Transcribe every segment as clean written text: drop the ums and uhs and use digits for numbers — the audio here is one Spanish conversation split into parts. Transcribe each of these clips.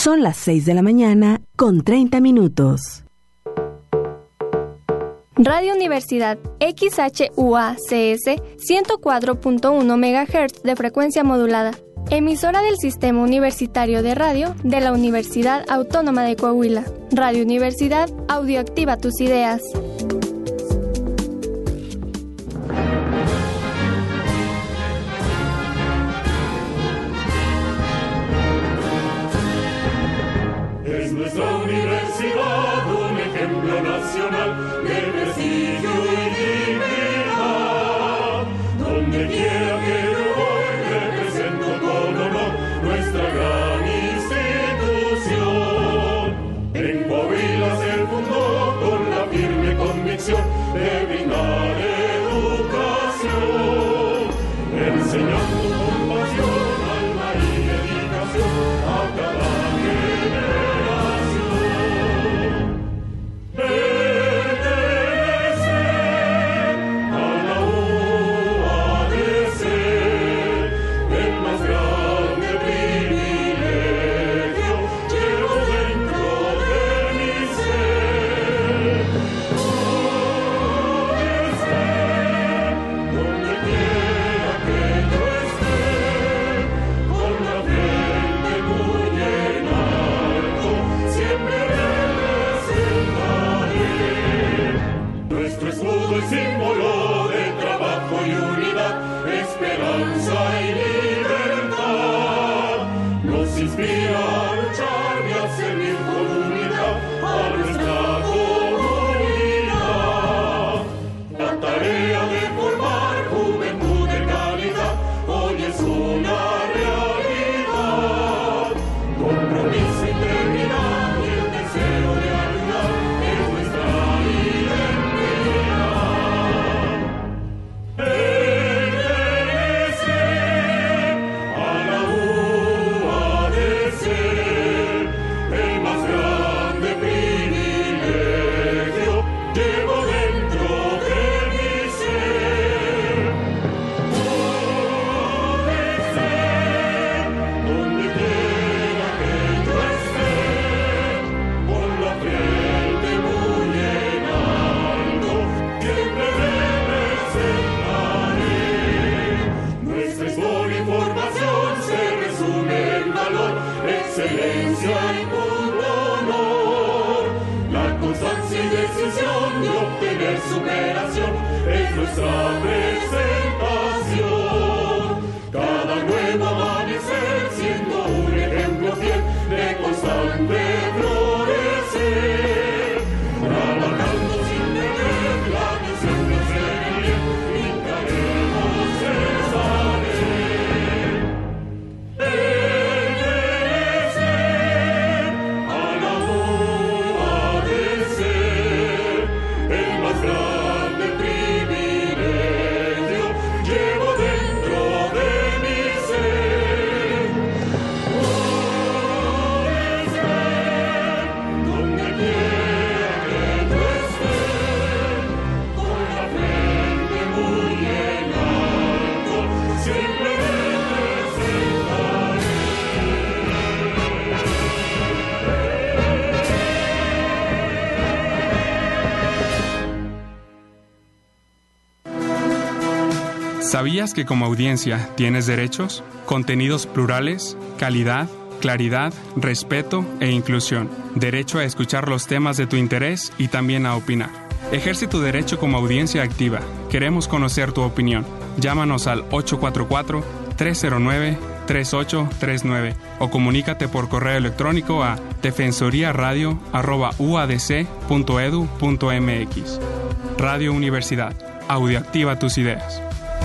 Son las 6 de la mañana con 30 minutos. Radio Universidad XHUACS 104.1 MHz de frecuencia modulada. Emisora del Sistema Universitario de Radio de la Universidad Autónoma de Coahuila. Radio Universidad, audioactiva tus ideas. Es nuestra universidad un ejemplo nacional de prestigio y dignidad. Donde quiera que yo voy, represento con honor nuestra gran institución. En Coahuila se fundó con la firme convicción de brindar educación, enseñando con pasión, alma y dedicación a cada símbolo de trabajo y unidad, esperanza y libertad. Nos inspira a luchar y a servir con humildad a nuestra comunidad. La tarea de formar juventud de calidad hoy es una realidad. Compromiso, integridad y el deseo de ayudar es nuestra excelencia y puro honor. La constancia y decisión de obtener superación es nuestra presentación. Cada nuevo amanecer siendo un ejemplo fiel de constante florecer. Trabajando sin tener la misión de ser el bien, pintaremos esa ¿Sabías que como audiencia tienes derechos? Contenidos plurales, calidad, claridad, respeto e inclusión. Derecho a escuchar los temas de tu interés y también a opinar. Ejerce tu derecho como audiencia activa. Queremos conocer tu opinión. Llámanos al 844-309-3839 o comunícate por correo electrónico a defensoriaradio@uadc.edu.mx. Radio Universidad. Audioactiva tus ideas.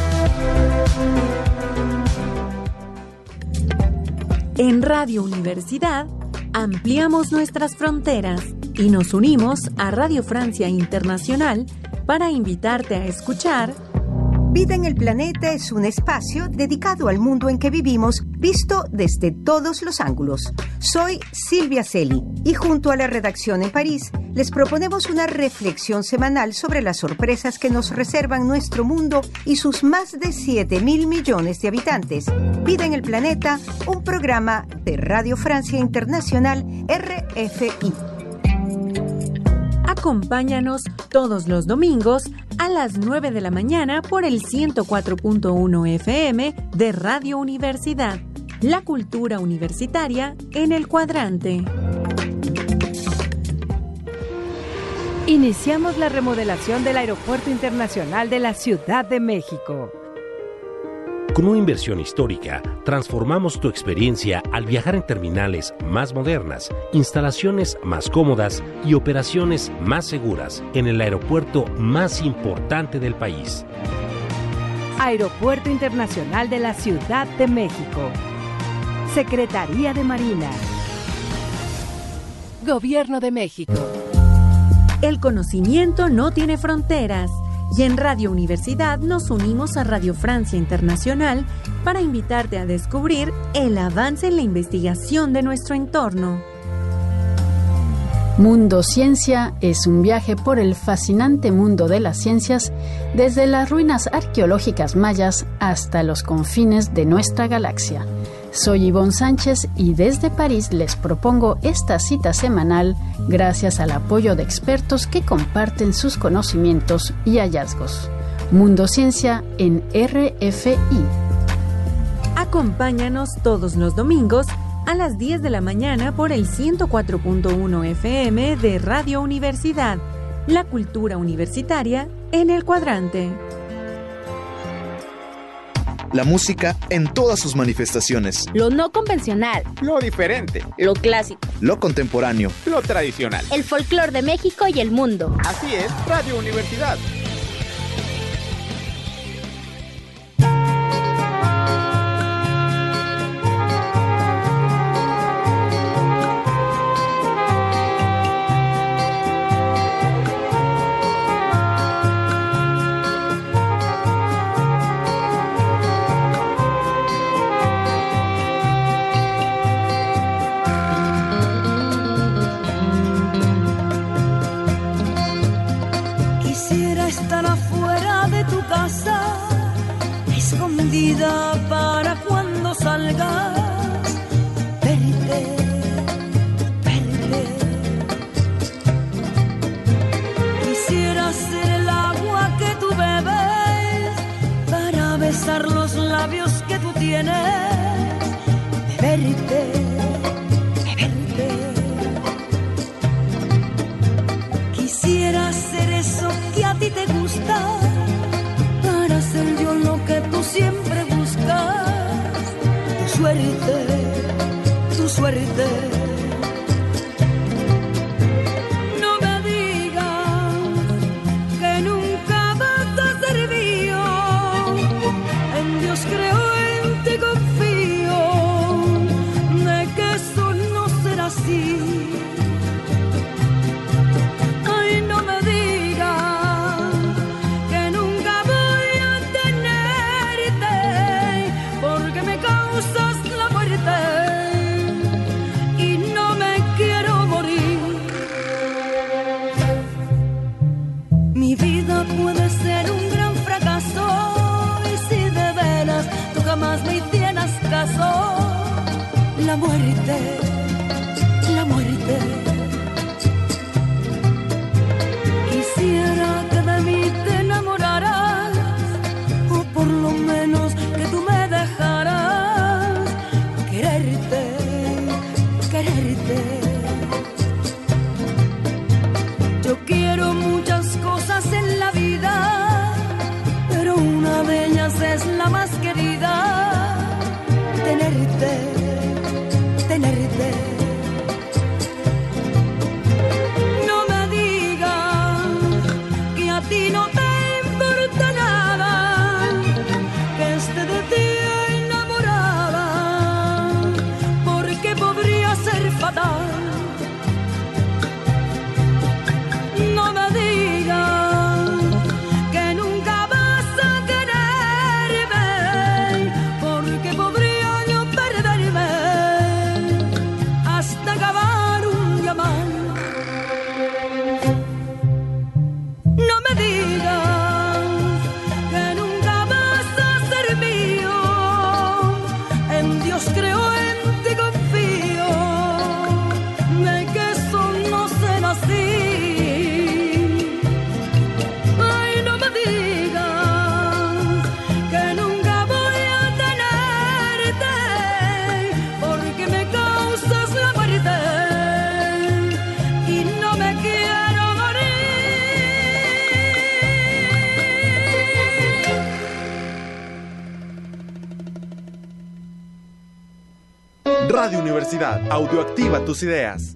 En Radio Universidad ampliamos nuestras fronteras y nos unimos a Radio Francia Internacional para invitarte a escuchar Vida en el Planeta es un espacio dedicado al mundo en que vivimos, visto desde todos los ángulos. Soy Silvia Celi y junto a la redacción en París les proponemos una reflexión semanal sobre las sorpresas que nos reservan nuestro mundo y sus más de 7.000 millones de habitantes. Vida en el Planeta, un programa de Radio Francia Internacional, RFI. Acompáñanos todos los domingos a las 9 de la mañana por el 104.1 FM de Radio Universidad. La cultura universitaria en el cuadrante. Iniciamos la remodelación del Aeropuerto Internacional de la Ciudad de México. Con una inversión histórica, transformamos tu experiencia al viajar en terminales más modernas, instalaciones más cómodas y operaciones más seguras en el aeropuerto más importante del país. Aeropuerto Internacional de la Ciudad de México. Secretaría de Marina. Gobierno de México. El conocimiento no tiene fronteras. Y en Radio Universidad nos unimos a Radio Francia Internacional para invitarte a descubrir el avance en la investigación de nuestro entorno. Mundo Ciencia es un viaje por el fascinante mundo de las ciencias, desde las ruinas arqueológicas mayas hasta los confines de nuestra galaxia. Soy Ivonne Sánchez y desde París les propongo esta cita semanal gracias al apoyo de expertos que comparten sus conocimientos y hallazgos. Mundo Ciencia en RFI. Acompáñanos todos los domingos a las 10 de la mañana por el 104.1 FM de Radio Universidad. La cultura universitaria en el cuadrante. La música en todas sus manifestaciones. Lo no convencional. Lo diferente. Lo clásico. Lo contemporáneo. Lo tradicional. El folclore de México y el mundo. Así es, Radio Universidad. Para cuando salgas, verte, verte. Quisiera ser el agua que tú bebes para besar los labios que tú tienes, verte, verte. Quisiera ser eso que a ti te gusta para ser yo lo que tú siempre buscas. Tu suerte. No me digas que nunca vas a ser mío. En Dios creo, en ti confío, de que eso no será así. Puede ser un gran fracaso y si de veras tú jamás me hicieras caso, la muerte, la muerte. Quisiera que de mí te enamoraras o por lo menos que tú me dejaras quererte, quererte. Yo quiero muchas cosas en la vida, pero una de ellas es la más querida, tenerte, tenerte. No me digas que a ti no te importa nada, que esté de ti enamorada, porque podría ser fatal Radio Universidad, audioactiva tus ideas.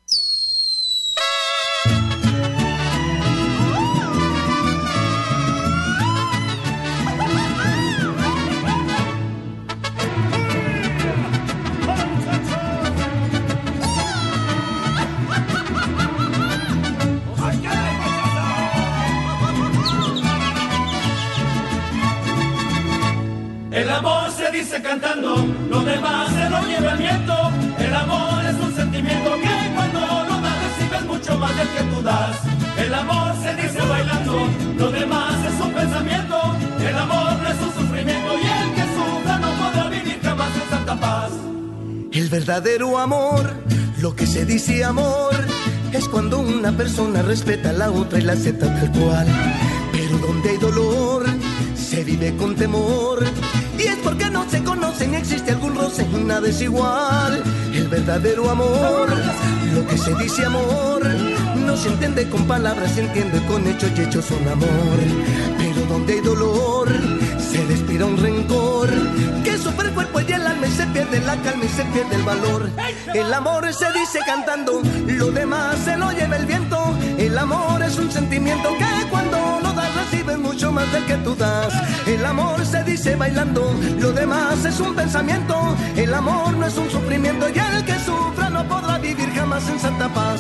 El amor se dice cantando, lo demás se lo lleva el viento. El amor es un sentimiento que cuando lo das recibes mucho más del que tú das. El amor se dice bailando, lo demás es un pensamiento. El amor no es un sufrimiento y el que sufra no podrá vivir jamás en santa paz. El verdadero amor, lo que se dice amor, es cuando una persona respeta a la otra y la acepta tal cual. Pero donde hay dolor, se vive con temor. Y es porque no se conoce ni existe algún roce y nada es igual. El verdadero amor, lo que se dice amor, no se entiende con palabras, se entiende con hechos y hechos son amor. Pero donde hay dolor, se respira un rencor que sufre el cuerpo y el alma y se pierde la calma y se pierde el valor. El amor se dice cantando, lo demás se lo lleva el viento. El amor es un sentimiento que cuando lo das recibes mucho más del que tú das. El amor se dice bailando, lo demás es un pensamiento. El amor no es un sufrimiento y el que sufra no podrá vivir jamás en santa paz.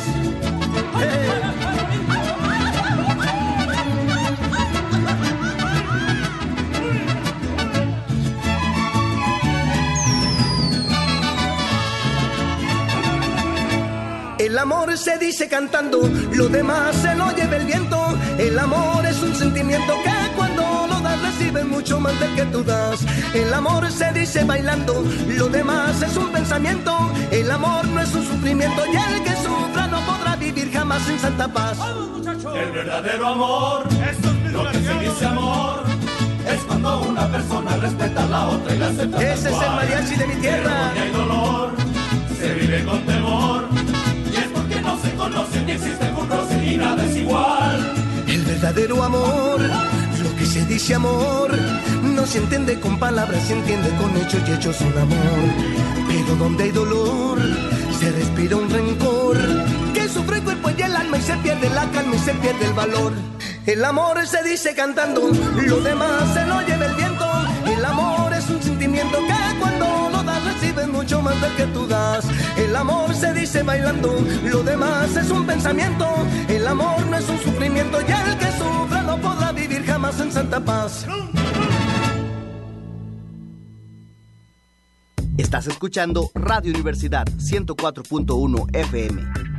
El amor se dice cantando, lo demás se lo lleva el viento. El amor es un sentimiento que cuando lo das recibes mucho más del que tú das. El amor se dice bailando, lo demás es un pensamiento. El amor no es un sufrimiento y el que sufra no podrá vivir jamás en santa paz. El verdadero amor, lo que se dice amor, es cuando una persona respeta a la otra y la acepta. Ese es el mariachi de mi tierra. Pero donde hay dolor, se vive con temor. No se conoce ni existe algún roce y nada es igual. El verdadero amor, lo que se dice amor, no se entiende con palabras, se entiende con hechos y hechos son amor. Pero donde hay dolor, se respira un rencor que sufre el cuerpo y el alma y se pierde la calma y se pierde el valor. El amor se dice cantando, lo demás se lo lleva el viento. El amor es un sentimiento que cuando lo das recibes mucho más del que tú das. El amor se dice bailando, lo demás es un pensamiento. El amor no es un sufrimiento y el que sufra no podrá vivir jamás en santa paz. Estás escuchando Radio Universidad 104.1 FM.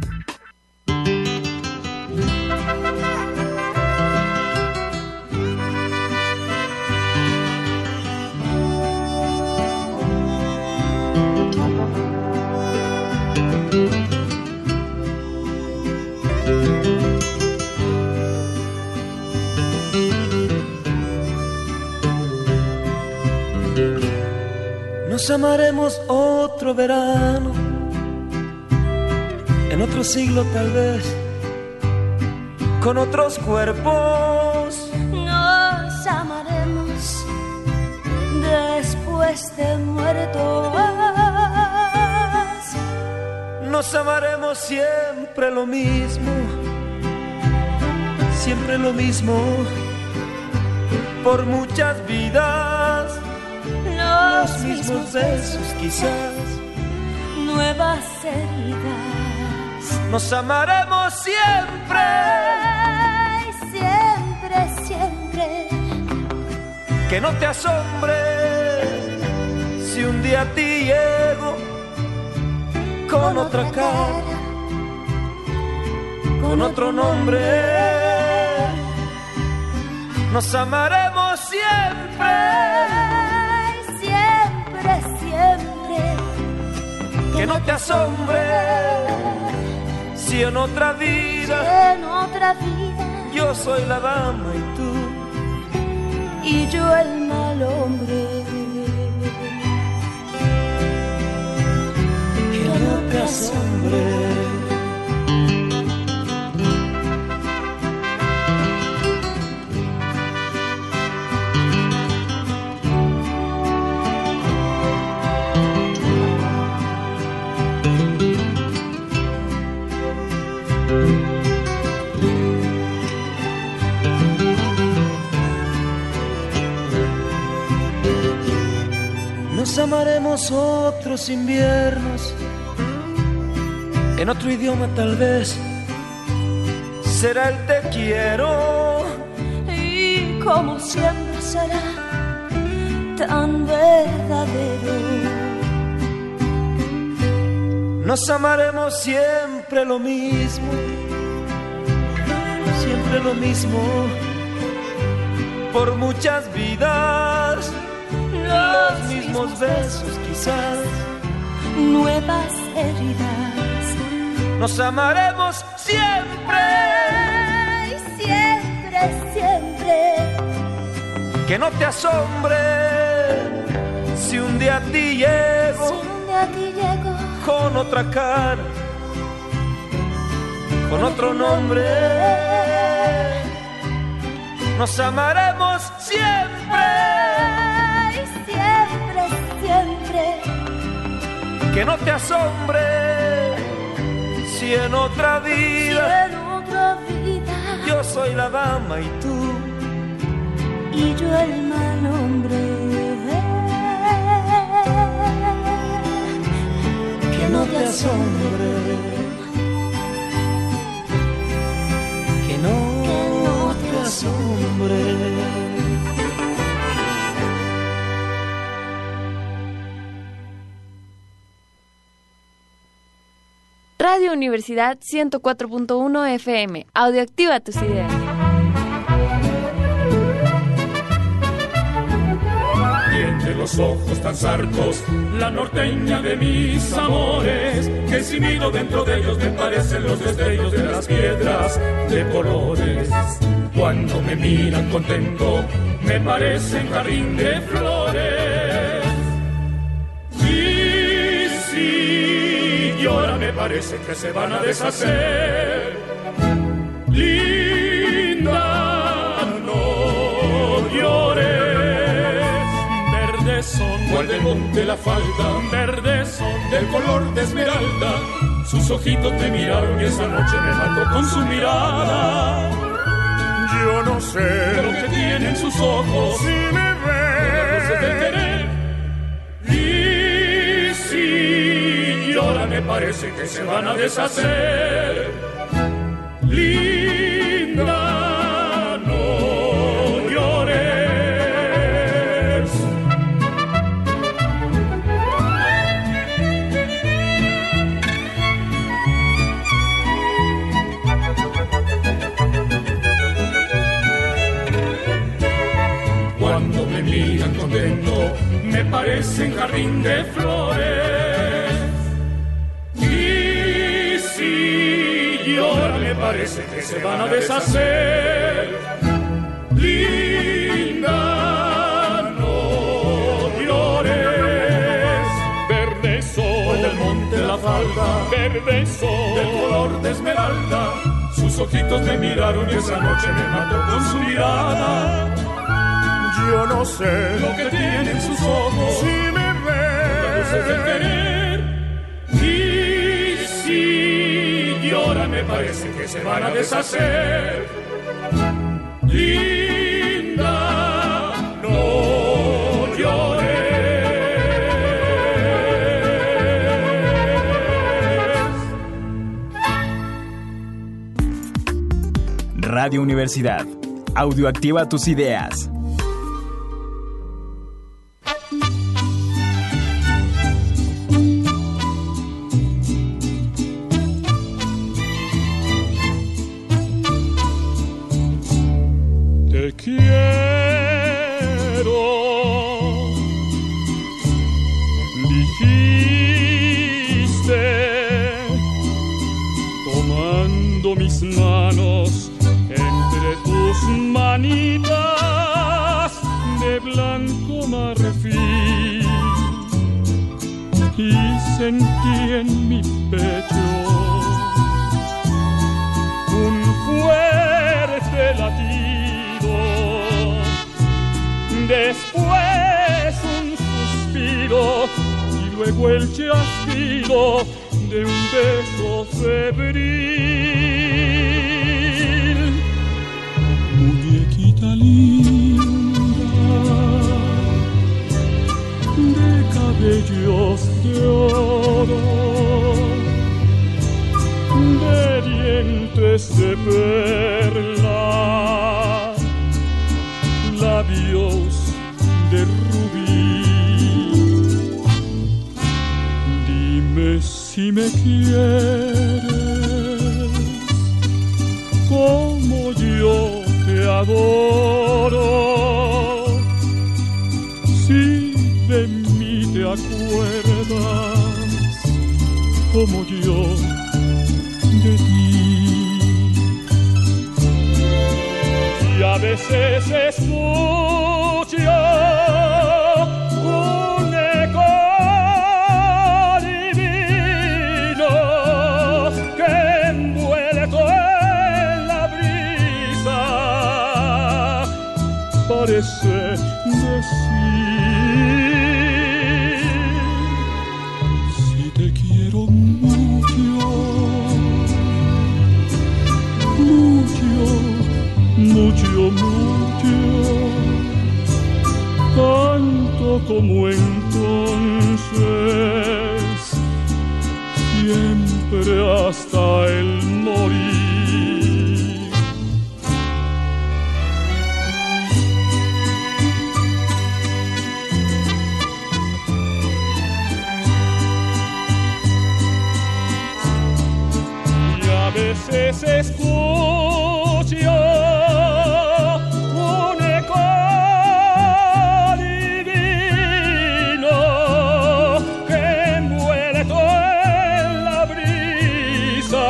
Nos amaremos otro verano, en otro siglo tal vez, con otros cuerpos. Nos amaremos después de muertos. Nos amaremos siempre lo mismo, por muchas vidas. Los mismos besos quizás, nuevas heridas. Nos amaremos siempre, siempre, siempre. Que no te asombre si un día a ti llego con otra cara, con otro nombre. Nos amaremos siempre, siempre. Que no te asombre si en otra vida, yo soy la dama y yo el mal hombre. Que no te asombre. tendremos otros inviernos, en otro idioma tal vez será el te quiero, y como siempre será tan verdadero. Nos amaremos siempre lo mismo, siempre lo mismo, por muchas vidas, los mismos besos quizás, nuevas heridas. Nos amaremos siempre, siempre, siempre. Que no te asombre si un día a ti llego, con otra cara, con otro nombre. Nos amaremos siempre, siempre, siempre. Que no te asombre si en otra vida, yo soy la dama y tú, y yo el mal hombre. Que no te asombre, que no te asombre. Radio Universidad 104.1 FM. Audioactiva tus ideas. Tiene los ojos tan zarcos, la norteña de mis amores, que si miro dentro de ellos me parecen los destellos de las piedras de colores. Cuando me miran contento, me parecen jardín de flores. Y si llora me parece que se van a deshacer. Linda, no llores. Verdes son cual del monte la falda, verdes son del color de esmeralda. Sus ojitos me miraron y esa noche me mató con su mirada. Yo no sé lo que tienen sus ojos, si me ven del querer. Y si llora me parece que se van a deshacer. Linda, no llores. Cuando me miran contento, me parecen jardín de flores. Y si llora me parece que se van a deshacer. Linda, no llores. Verde sol del monte la falda, verde sol del color de esmeralda. Sus ojitos me miraron y esa noche me mató con su mirada. Yo no sé lo que tienen sus ojos, si me ven luces del querer. Y si llora me parece que se van a deshacer. Linda, no llores. Radio Universidad. Audioactiva tus ideas. Te quiero, dijiste, tomando mis manos entre tus manitas de blanco marfil, y sentí en mi pecho un fuerte latido, después un suspiro y luego el chasquido de un beso febril. Muñequita linda, de cabello cabellos de oro, de dientes de perla, labios de rubí. Dime si me quieres como yo te adoro, si de mí te acuerdas como yo de ti. Y a veces escucho un eco divino que envuelto en la brisa parece decir: si te quiero mucho, mucho, mucho, mucho, tanto como entonces, siempre hasta el morir. Y a veces escucho un eco divino que envuelto en la brisa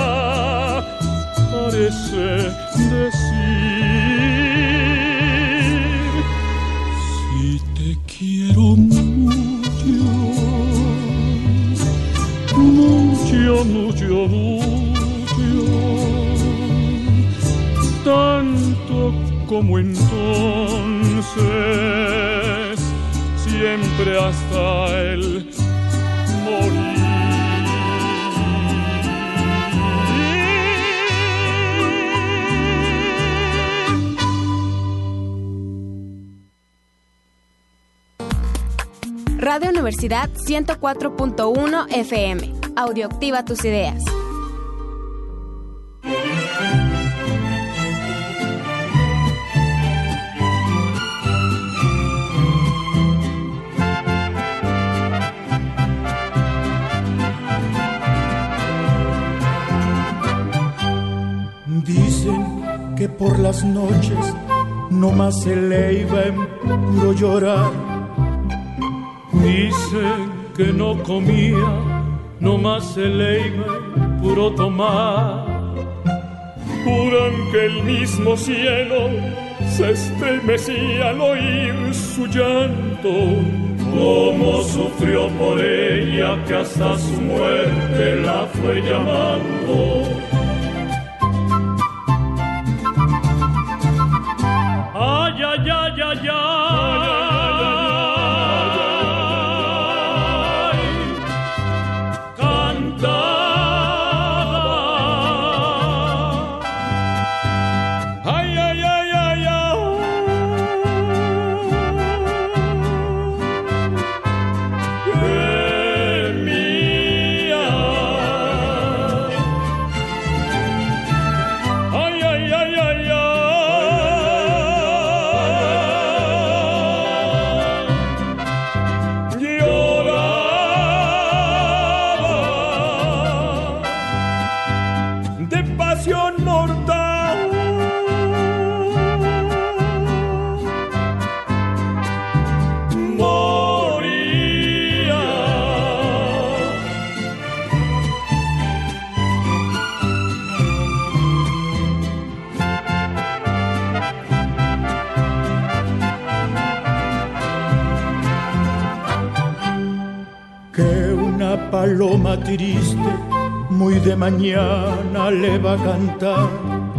parece decir: si te quiero mucho, mucho, mucho, mucho, tanto como entonces, siempre hasta el morir. Radio Universidad 104.1 FM. Audioactiva tus ideas. Dicen que por las noches no más se le iba en puro llorar. Dicen que no comía, no más se le iba en puro tomar. Juran que el mismo cielo se estremecía al oír su llanto. Cómo sufrió por ella, que hasta su muerte la fue llamando. Ay, ay, ay, ay, ay. Paloma triste, muy de mañana le va a cantar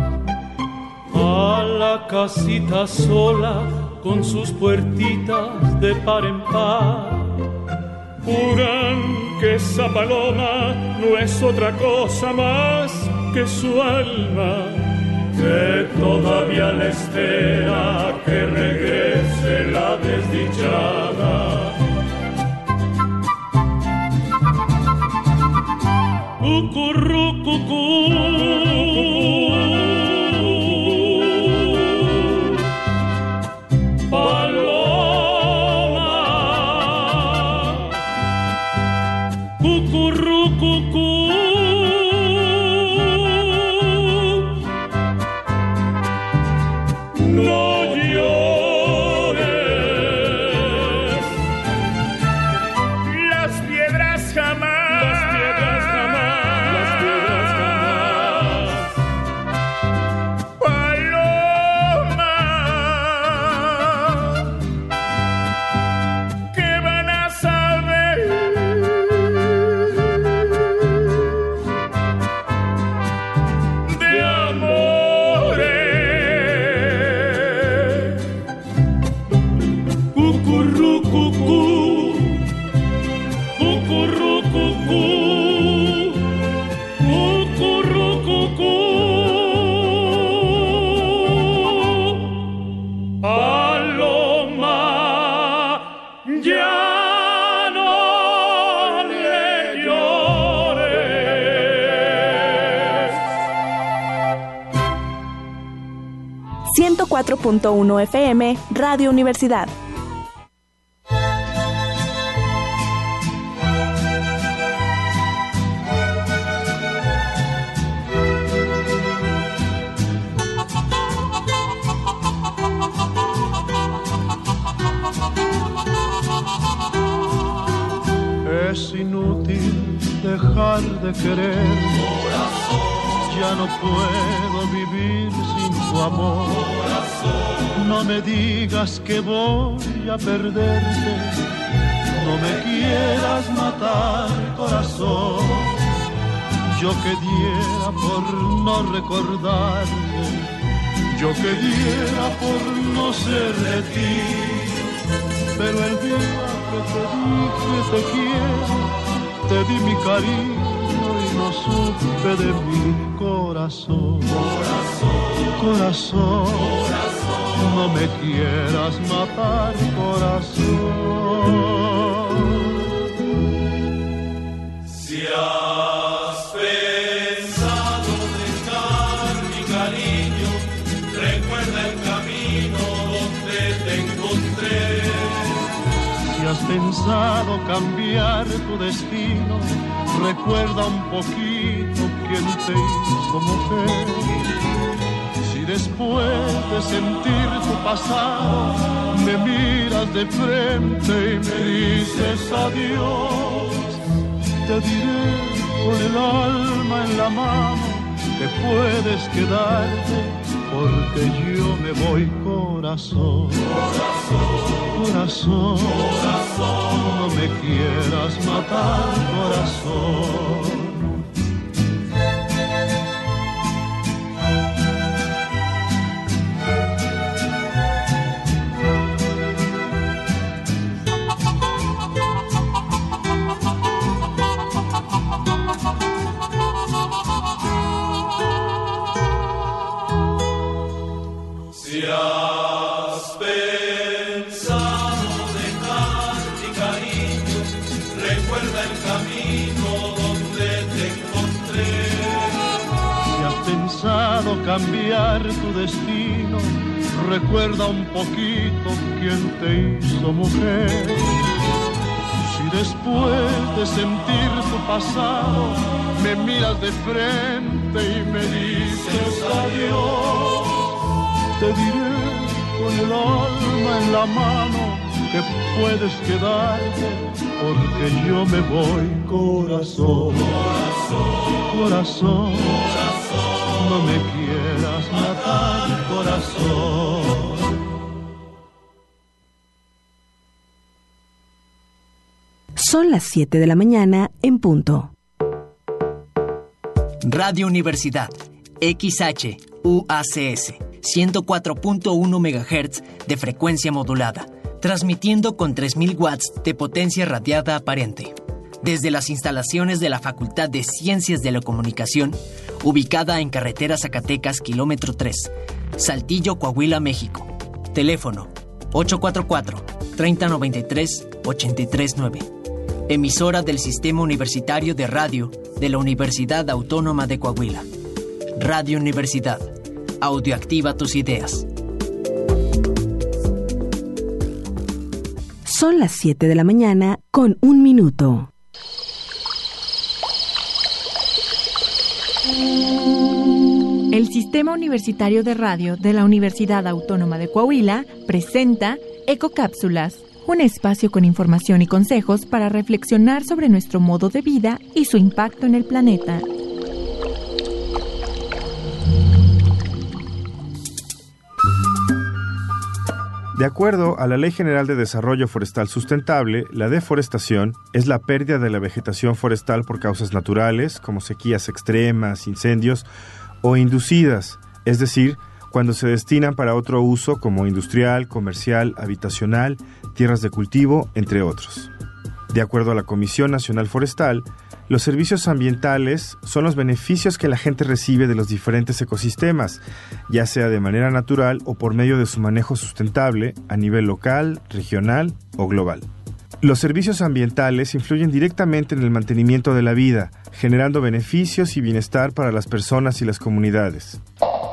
a la casita sola con sus puertitas de par en par. Juran que esa paloma no es otra cosa más que su alma, que todavía le espera que regrese la desdichada. Ya no le llores. 104.1 FM, Radio Universidad. Es inútil dejar de querer, corazón. Ya no puedo vivir sin tu amor, corazón. No me digas que voy a perderte, no me quieras matar, corazón. Yo que diera por no recordarte, yo que diera por no ser de ti, pero el día que te dije te quiero, te di mi cariño y no supe de mi corazón. Corazón, no me quieras matar, corazón. Si has pensado dejar mi cariño, recuerda el camino donde te encontré. Si has pensado cambiar tu destino, recuerda un poquito quién te hizo mujer. Si después de sentir tu pasado me miras de frente y me dices adiós, te diré con el alma en la mano que puedes quedarte, porque yo me voy, corazón. Corazón, no me quieras matar, corazón. Si has pensado dejar mi cariño, recuerda el camino donde te encontré. Si has pensado cambiar tu destino, recuerda un poquito quién te hizo mujer. Si después de sentir tu pasado me miras de frente y me dices adiós, te diré con el alma en la mano que puedes quedarte, porque yo me voy, corazón. Corazón, no me quieras matar, corazón. Son las 7 de la mañana en punto. Radio Universidad, XHUACS, 104.1 MHz de frecuencia modulada, transmitiendo con 3000 watts de potencia radiada aparente. Desde las instalaciones de la Facultad de Ciencias de la Comunicación, ubicada en carretera Zacatecas, kilómetro 3, Saltillo, Coahuila, México. Teléfono 844-3093-839. emisora del Sistema Universitario de Radio de la Universidad Autónoma de Coahuila. Radio Universidad. Audioactiva tus ideas. Son las 7 de la mañana con 1 minuto. El Sistema Universitario de Radio de la Universidad Autónoma de Coahuila presenta Ecocápsulas, un espacio con información y consejos para reflexionar sobre nuestro modo de vida y su impacto en el planeta. De acuerdo a la Ley General de Desarrollo Forestal Sustentable, la deforestación es la pérdida de la vegetación forestal por causas naturales, como sequías extremas, incendios o inducidas, es decir, cuando se destinan para otro uso como industrial, comercial, habitacional, tierras de cultivo, entre otros. De acuerdo a la Comisión Nacional Forestal, los servicios ambientales son los beneficios que la gente recibe de los diferentes ecosistemas, ya sea de manera natural o por medio de su manejo sustentable a nivel local, regional o global. Los servicios ambientales influyen directamente en el mantenimiento de la vida, generando beneficios y bienestar para las personas y las comunidades.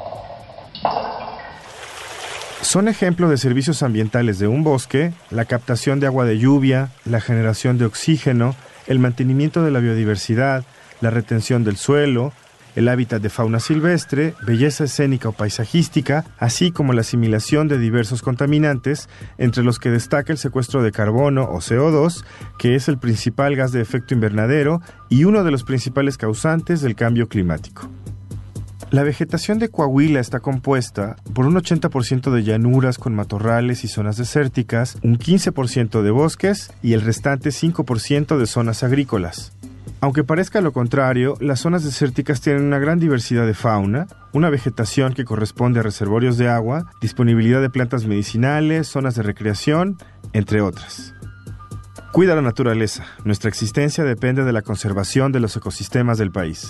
Son ejemplo de servicios ambientales de un bosque, la captación de agua de lluvia, la generación de oxígeno, el mantenimiento de la biodiversidad, la retención del suelo, el hábitat de fauna silvestre, belleza escénica o paisajística, así como la asimilación de diversos contaminantes, entre los que destaca el secuestro de carbono o CO2, que es el principal gas de efecto invernadero y uno de los principales causantes del cambio climático. La vegetación de Coahuila está compuesta por un 80% de llanuras con matorrales y zonas desérticas, un 15% de bosques y el restante 5% de zonas agrícolas. Aunque parezca lo contrario, las zonas desérticas tienen una gran diversidad de fauna, una vegetación que corresponde a reservorios de agua, disponibilidad de plantas medicinales, zonas de recreación, entre otras. Cuida la naturaleza. Nuestra existencia depende de la conservación de los ecosistemas del país.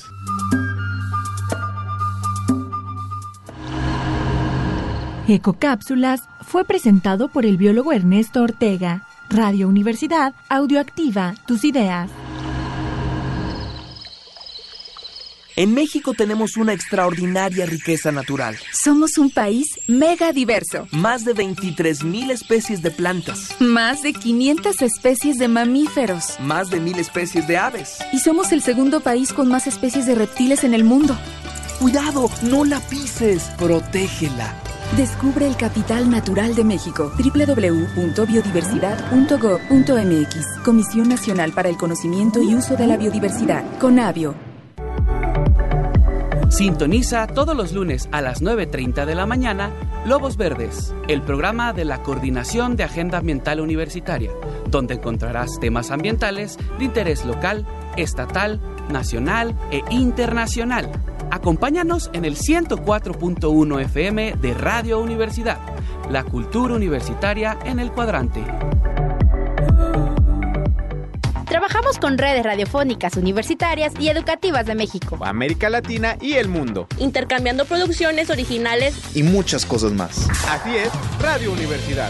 Ecocápsulas fue presentado por el biólogo Ernesto Ortega. Radio Universidad, audioactiva tus ideas. En México tenemos una extraordinaria riqueza natural. Somos un país mega diverso. Más de 23,000 especies de plantas. Más de 500 especies de mamíferos. Más de 1,000 especies de aves. Y somos el segundo país con más especies de reptiles en el mundo. ¡Cuidado! ¡No la pises! ¡Protégela! Descubre el capital natural de México. www.biodiversidad.gov.mx. Comisión Nacional para el Conocimiento y Uso de la Biodiversidad. CONABIO. Sintoniza todos los lunes a las 9:30 de la mañana Lobos Verdes, el programa de la Coordinación de Agenda Ambiental Universitaria, donde encontrarás temas ambientales de interés local, estatal, nacional e internacional. Acompáñanos en el 104.1 FM de Radio Universidad, la cultura universitaria en el cuadrante. Trabajamos con redes radiofónicas universitarias y educativas de México, América Latina y el mundo, intercambiando producciones originales y muchas cosas más. Así es, Radio Universidad.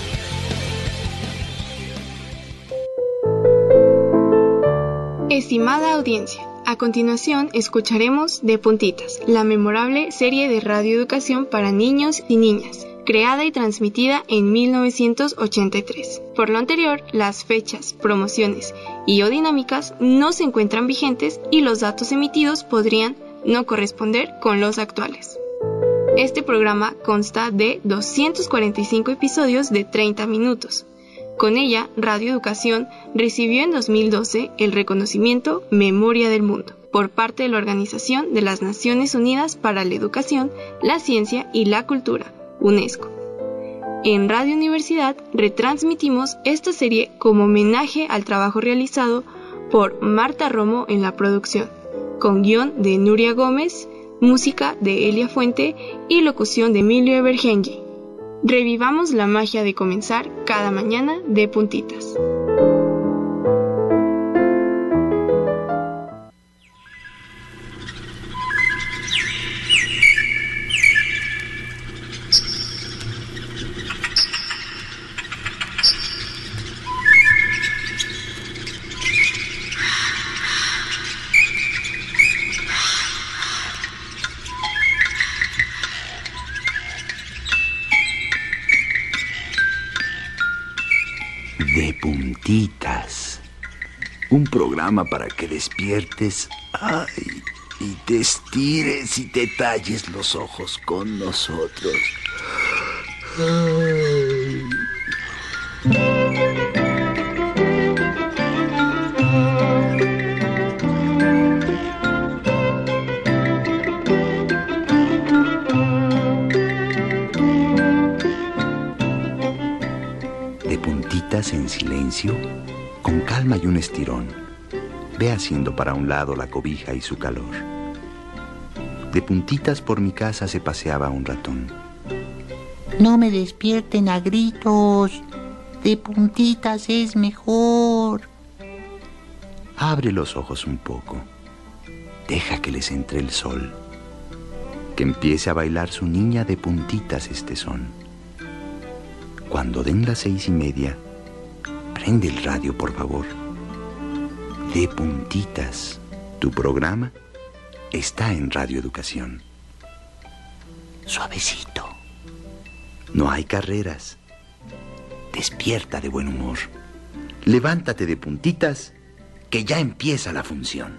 Estimada audiencia, a continuación escucharemos De Puntitas, la memorable serie de radioeducación para niños y niñas, creada y transmitida en 1983. Por lo anterior, las fechas, promociones y o dinámicas no se encuentran vigentes y los datos emitidos podrían no corresponder con los actuales. Este programa consta de 245 episodios de 30 minutos. Con ella, Radio Educación recibió en 2012 el reconocimiento Memoria del Mundo por parte de la Organización de las Naciones Unidas para la Educación, la Ciencia y la Cultura, UNESCO. En Radio Universidad retransmitimos esta serie como homenaje al trabajo realizado por Marta Romo en la producción, con guión de Nuria Gómez, música de Elia Fuente y locución de Emilio Evergengi. Revivamos la magia de comenzar cada mañana de puntitas. De puntitas. Un programa para que despiertes y te estires y te talles los ojos con nosotros. De puntitas en silencio, con calma y un estirón, ve haciendo para un lado la cobija y su calor. De puntitas por mi casa se paseaba un ratón. No me despierten a gritos. De puntitas es mejor. Abre los ojos un poco. Deja que les entre el sol. Que empiece a bailar su niña de puntitas este son. Cuando den las 6:30, prende el radio, por favor. De puntitas, tu programa está en Radio Educación. Suavecito. No hay carreras. Despierta de buen humor. Levántate de puntitas, que ya empieza la función.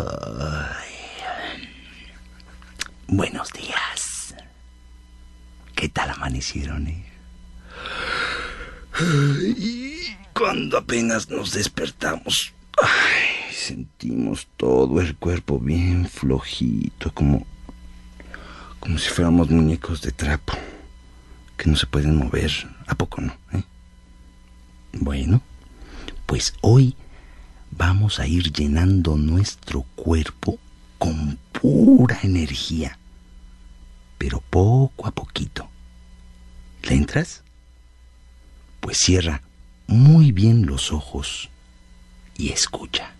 Buenos días. ¿Qué tal amanecieron, Y cuando apenas nos despertamos, sentimos todo el cuerpo bien flojito, como si fuéramos muñecos de trapo que no se pueden mover. ¿A poco no? Bueno, pues hoy vamos a ir llenando nuestro cuerpo con pura energía, pero poco a poquito. ¿Le entras? Pues cierra muy bien los ojos y escucha.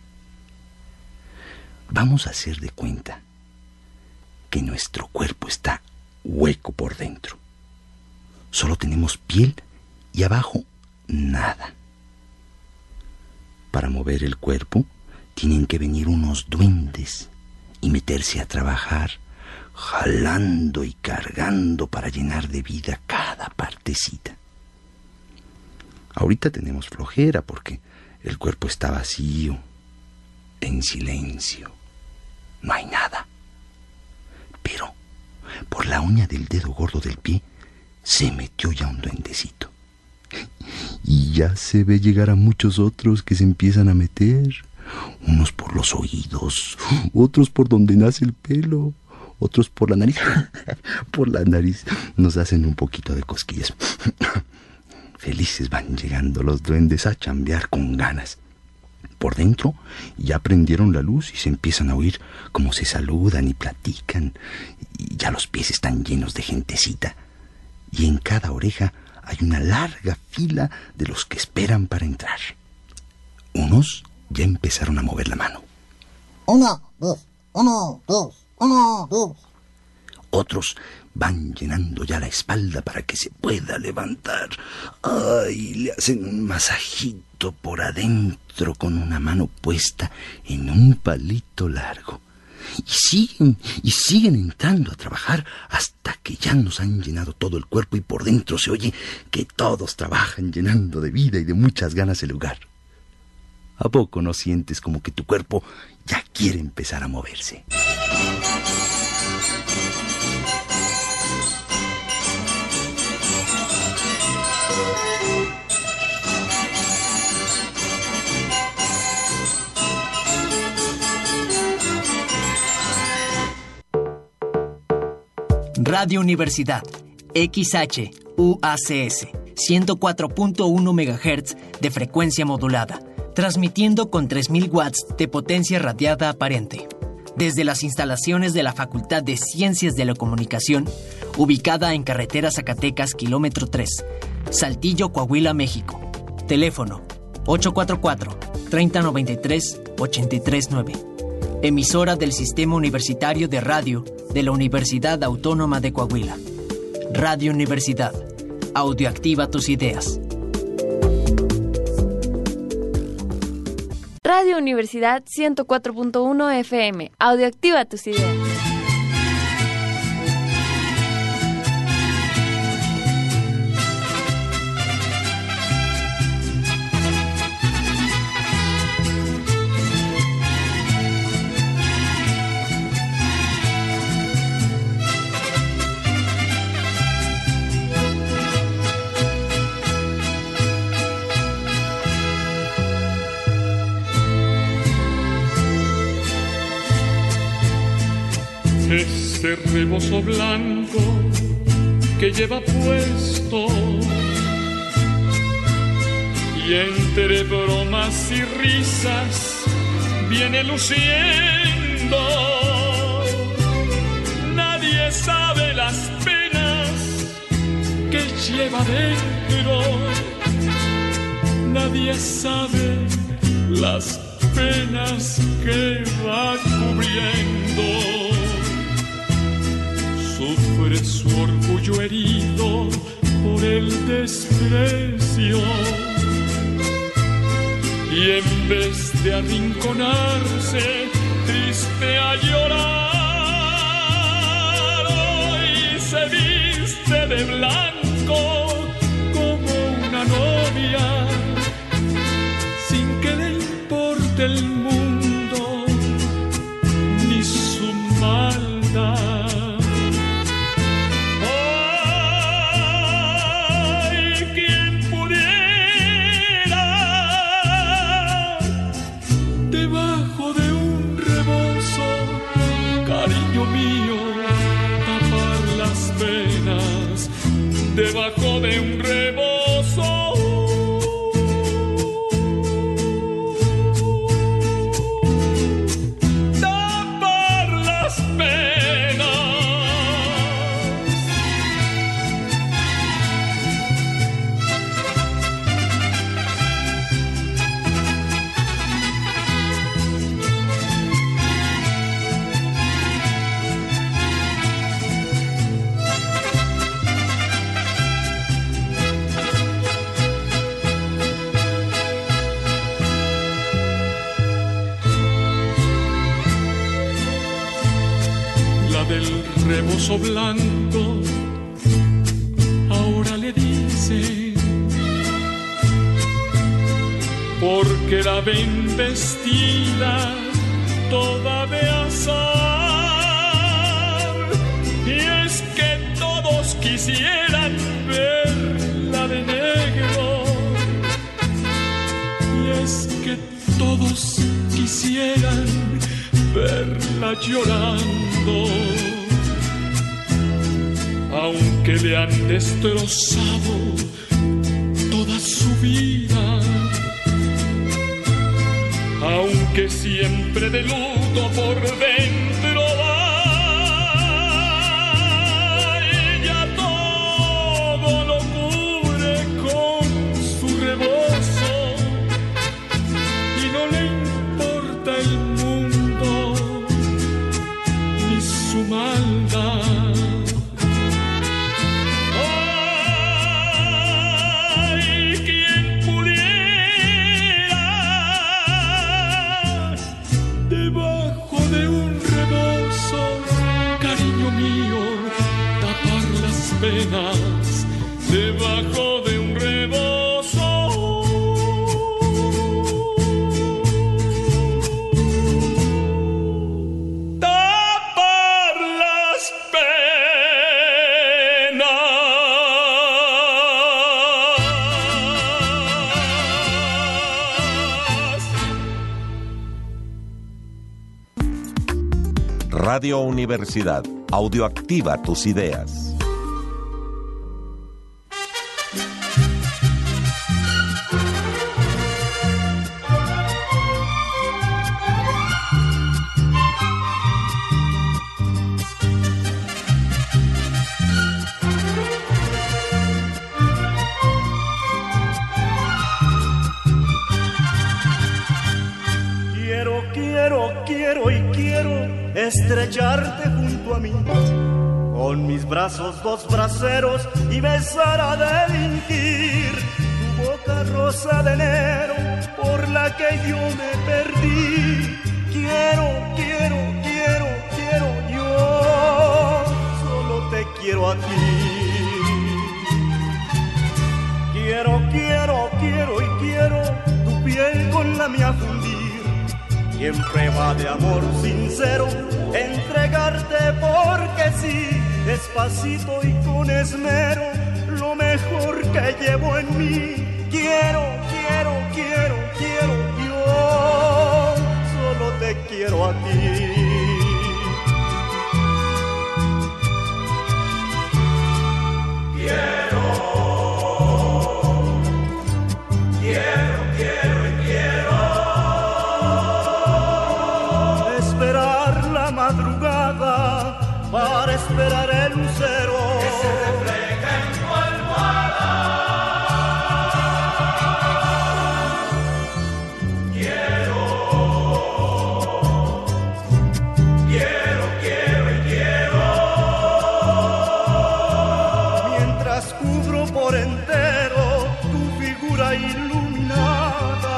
Vamos a hacer de cuenta que nuestro cuerpo está hueco por dentro. Solo tenemos piel y abajo nada. Para mover el cuerpo tienen que venir unos duendes y meterse a trabajar, jalando y cargando para llenar de vida cada partecita. Ahorita tenemos flojera porque el cuerpo está vacío, en silencio. No hay nada. Pero por la uña del dedo gordo del pie se metió ya un duendecito. Y ya se ve llegar a muchos otros que se empiezan a meter. Unos por los oídos, otros por donde nace el pelo, otros por la nariz. Por la nariz nos hacen un poquito de cosquillas. Felices van llegando los duendes a chambear con ganas. Por dentro ya prendieron la luz y se empiezan a oír cómo se saludan y platican. Y ya los pies están llenos de gentecita. Y en cada oreja hay una larga fila de los que esperan para entrar. Unos ya empezaron a mover la mano. 1, 2, 1, 2, 1, 2. Otros van llenando ya la espalda para que se pueda levantar. Ay, le hacen un masajito por adentro con una mano puesta en un palito largo. Y siguen entrando a trabajar hasta que ya nos han llenado todo el cuerpo y por dentro se oye que todos trabajan llenando de vida y de muchas ganas el lugar. ¿A poco no sientes como que tu cuerpo ya quiere empezar a moverse? Radio Universidad, XHUACS, 104.1 MHz de frecuencia modulada, transmitiendo con 3000 watts de potencia radiada aparente. Desde las instalaciones de la Facultad de Ciencias de la Comunicación, ubicada en carretera Zacatecas, kilómetro 3, Saltillo, Coahuila, México. Teléfono 844-3093-839. Emisora del Sistema Universitario de Radio de la Universidad Autónoma de Coahuila. Radio Universidad. Audioactiva tus ideas. Radio Universidad 104.1 FM. Audioactiva tus ideas. Ese rebozo blanco que lleva puesto y entre bromas y risas viene luciendo. Nadie sabe las penas que lleva dentro. Nadie sabe las penas que va cubriendo. Sufre su orgullo herido por el desprecio y en vez de arrinconarse triste a llorar, hoy se viste de blanco como una novia sin que le importe el mundo debajo de un rebozo. Tapar las penas. Del rebozo blanco, ahora le dicen, porque la ven vestida toda de azar, y es que todos quisieran verla de negro, y es que todos quisieran verla llorando, aunque le han destrozado toda su vida, aunque siempre de luto por dentro va, ella todo lo cubre con su rebozo y no le importa el mundo ni su maldad. Penas debajo de un rebozo. Tapar las penas. Radio Universidad. Audioactiva tus ideas. Estrecharte junto a mí, con mis brazos dos braceros y besar a delinquir tu boca rosa de enero por la que yo me perdí. Quiero, quiero, quiero, quiero, yo solo te quiero a ti. Quiero, quiero, quiero y quiero tu piel con la mía fundir. Y en prueba de amor sincero, entregarte porque sí, despacito y con esmero, lo mejor que llevo en mí. Quiero, quiero, quiero, quiero, yo solo te quiero a ti. Quiero, quiero, quiero y quiero esperar la madrugada para esperar el lucero que se refleja en tu almohada. Quiero, quiero, quiero y quiero. Mientras cubro por entero tu figura iluminada,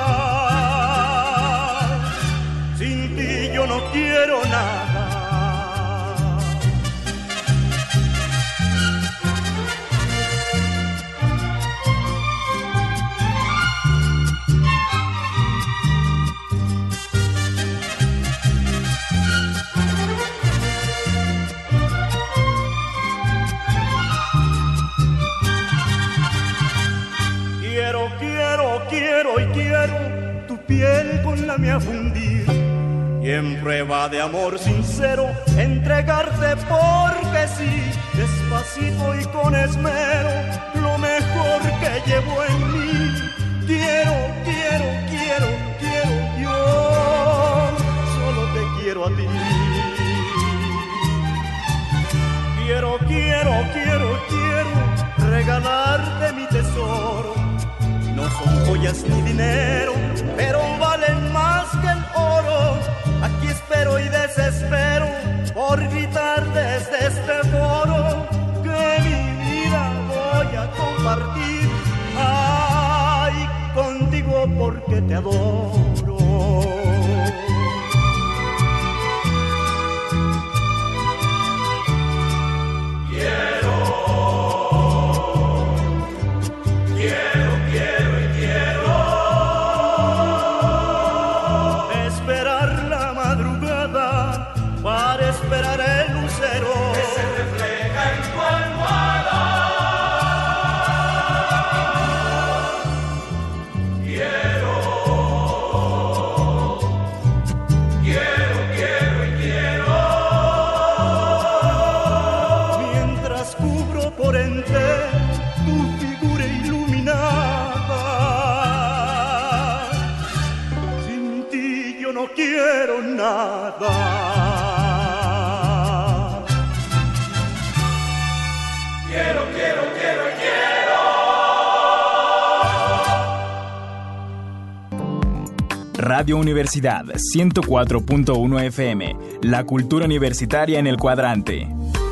sin ti yo no quiero nada. Quiero, quiero, quiero y quiero tu piel con la mía fundir. Y en prueba de amor sincero, entregarte darte porque sí, despacito y con esmero, lo mejor que llevo en mí. Quiero, quiero, quiero, quiero, yo solo te quiero a ti. Quiero, quiero, quiero, quiero regalarte mi tesoro. No son joyas ni dinero, pero valen más que el oro. Aquí espero y desespero por gritar desde este foro que mi vida voy a compartir. Ay, contigo porque te adoro. Quiero nada. Quiero, quiero, quiero, quiero. Radio Universidad 104.1 FM, la cultura universitaria en el cuadrante.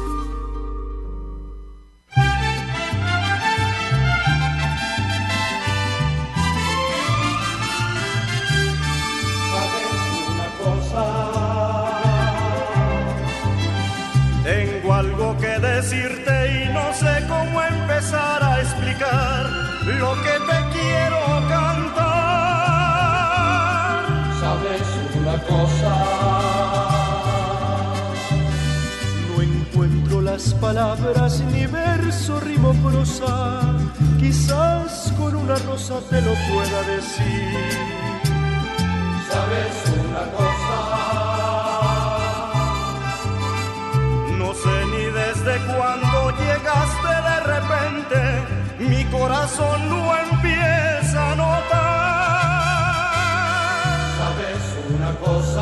Decirte y no sé cómo empezar a explicar lo que te quiero cantar. ¿Sabes una cosa? No encuentro las palabras ni verso, rimo, prosa. Quizás con una rosa te lo pueda decir. ¿Sabes una cosa? No sé ni desde cuando llegaste de repente, mi corazón no empieza a notar. ¿Sabes una cosa?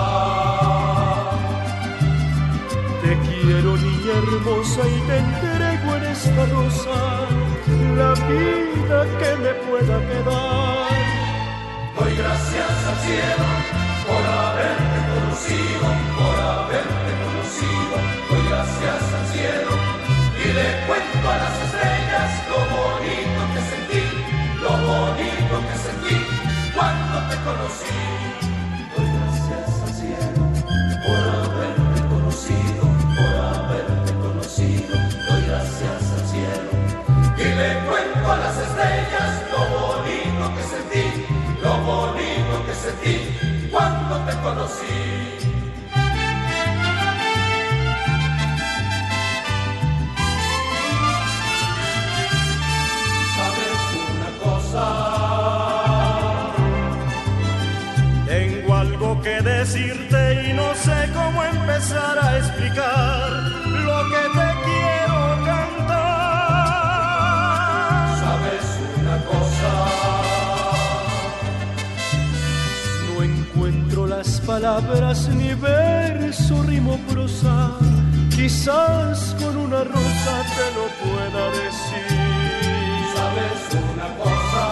Te quiero, niña hermosa, y te entrego en esta rosa la vida que me pueda quedar. Doy gracias al cielo por haberte conocido, por haberte conocido. Doy gracias al cielo y le cuento a las estrellas lo bonito que sentí, lo bonito que sentí cuando te conocí. Doy gracias al cielo por haberte conocido, por haberte conocido. Doy gracias al cielo y le cuento a las estrellas lo bonito que sentí, lo bonito que sentí cuando te conocí. Tengo algo que decirte y no sé cómo empezar a explicar lo que te quiero cantar. ¿Sabes una cosa? No encuentro las palabras ni verso, rimo, prosa. Quizás con una rosa te lo pueda decir. ¿Sabes una cosa?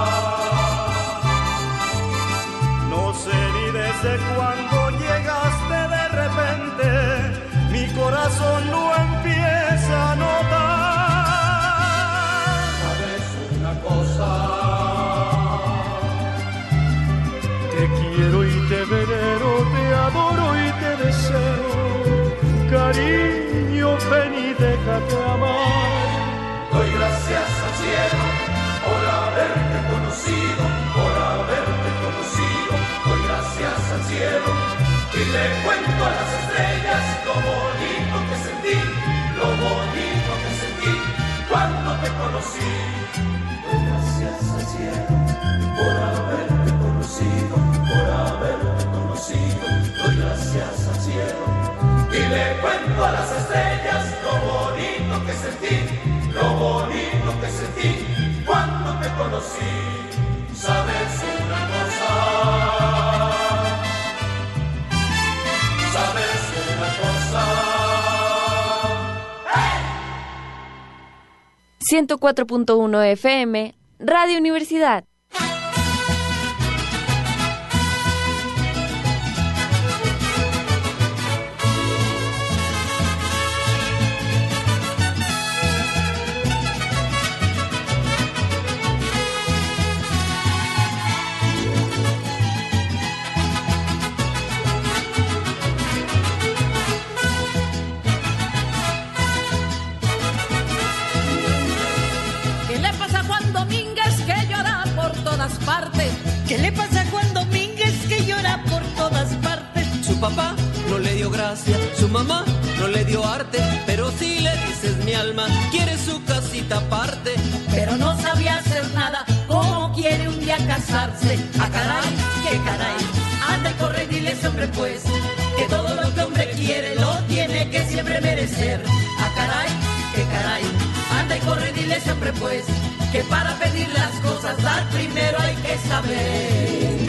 No sé ni desde cuándo llegaste de repente, mi corazón no empieza a notar. ¿Sabes una cosa? Te quiero y te venero, te adoro y te deseo. Cariño, ven y déjate amar. Doy gracias al cielo por haberte conocido, por haberte conocido. Doy gracias al cielo y le cuento a las estrellas lo bonito que sentí, lo bonito que sentí cuando te conocí. Doy gracias al cielo por haberte conocido, por haberte conocido. Doy gracias al cielo y le cuento a a las estrellas, lo bonito que sentí cuando te conocí. ¿Sabes una cosa? ¿Sabes una cosa? ¡Hey! 104.1 FM, Radio Universidad. ¿Qué le pasa a Juan Domínguez que llora por todas partes? Su papá no le dio gracia, su mamá no le dio arte, pero si le dices mi alma, quiere su casita aparte. Pero no sabía hacer nada, ¿cómo quiere un día casarse? ¡Ah, caray, qué caray! Anda y corre y dile ese hombre pues, que todo lo que hombre quiere lo tiene que siempre merecer. ¡Ah, caray, qué caray! Anda y corre y dile ese hombre pues, que para pedir las cosas dar primero hay que saber.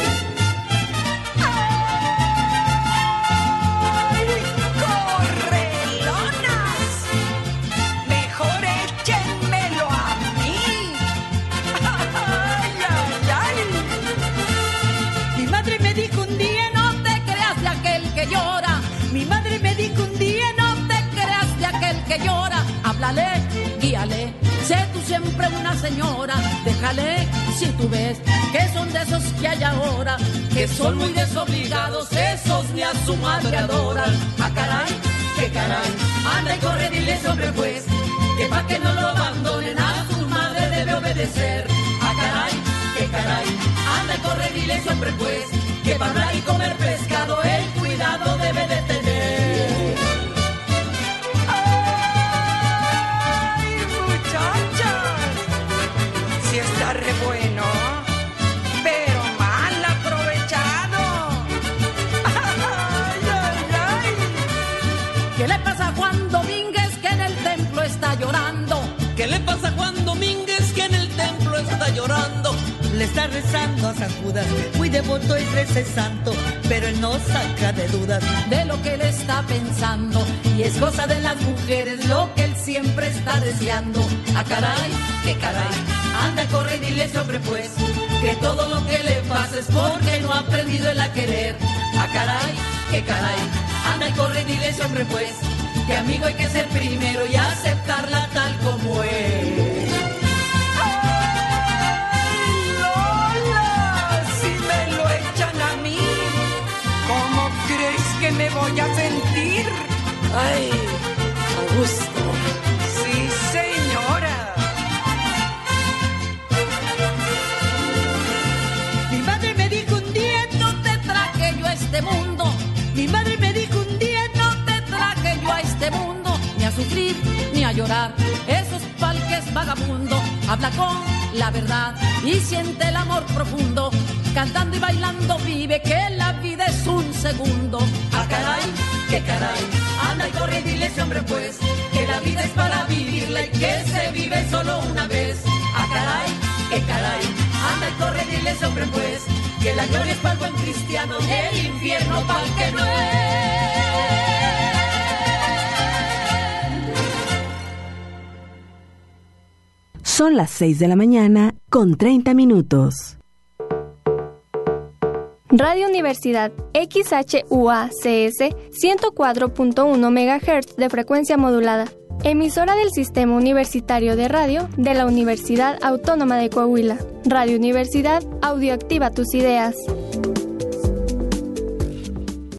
¡Ay, correlonas! Mejor échenmelo a mí. ¡Ay, ay, ay! Mi madre me dijo un día, no te creas de aquel que llora. Mi madre me dijo un día, no te creas de aquel que llora. Háblale, guíale. Sé tú siempre una señora, déjale si tú ves que son de esos que hay ahora, que son muy desobligados, esos ni a su madre adoran. ¡Ah, caray, qué caray! Anda y corre, dile ese hombre pues, que pa' que no lo abandonen a su madre debe obedecer. ¡Ah, caray, qué caray! Anda y corre, dile ese hombre pues, que para hablar y comer pescado el cuidado debe de tener. Si está re bueno, pero mal aprovechado. Ay, ay, ay. ¿Qué le pasa a Juan Domínguez que en el templo está llorando? ¿Qué le pasa a Juan Domínguez que en el templo está llorando? Le está rezando a San Judas, muy devoto y reza santo, pero él no saca de dudas de lo que él está pensando. Y es cosa de las mujeres lo que él siempre está deseando. ¡Ah, caray, qué caray! Anda, corre y dile ese hombre pues, que todo lo que le pasa es porque no ha aprendido él a querer. ¡Ah, caray, qué caray! Anda y corre y dile ese hombre pues, que amigo hay que ser primero y aceptarla tal como es. Que me voy a sentir, ay, a gusto. Sí, señora. Mi madre me dijo un día, no te traje yo a este mundo. Mi madre me dijo un día, no te traje yo a este mundo, ni a sufrir, ni a llorar. Esos palques vagabundo. Habla con la verdad y siente el amor profundo. Cantando y bailando vive, que la vida es un segundo. ¡Ah, caray, qué caray! Anda y corre y dile ese hombre pues, que la vida es para vivirla y que se vive solo una vez. ¡Ah, caray, qué caray! Anda y corre y dile ese hombre pues, que la gloria es para el buen cristiano y el infierno para el que no es. Son las 6 de la mañana con 30 minutos. Radio Universidad XHUACS 104.1 MHz de frecuencia modulada. Emisora del Sistema Universitario de Radio de la Universidad Autónoma de Coahuila. Radio Universidad, audioactiva tus ideas.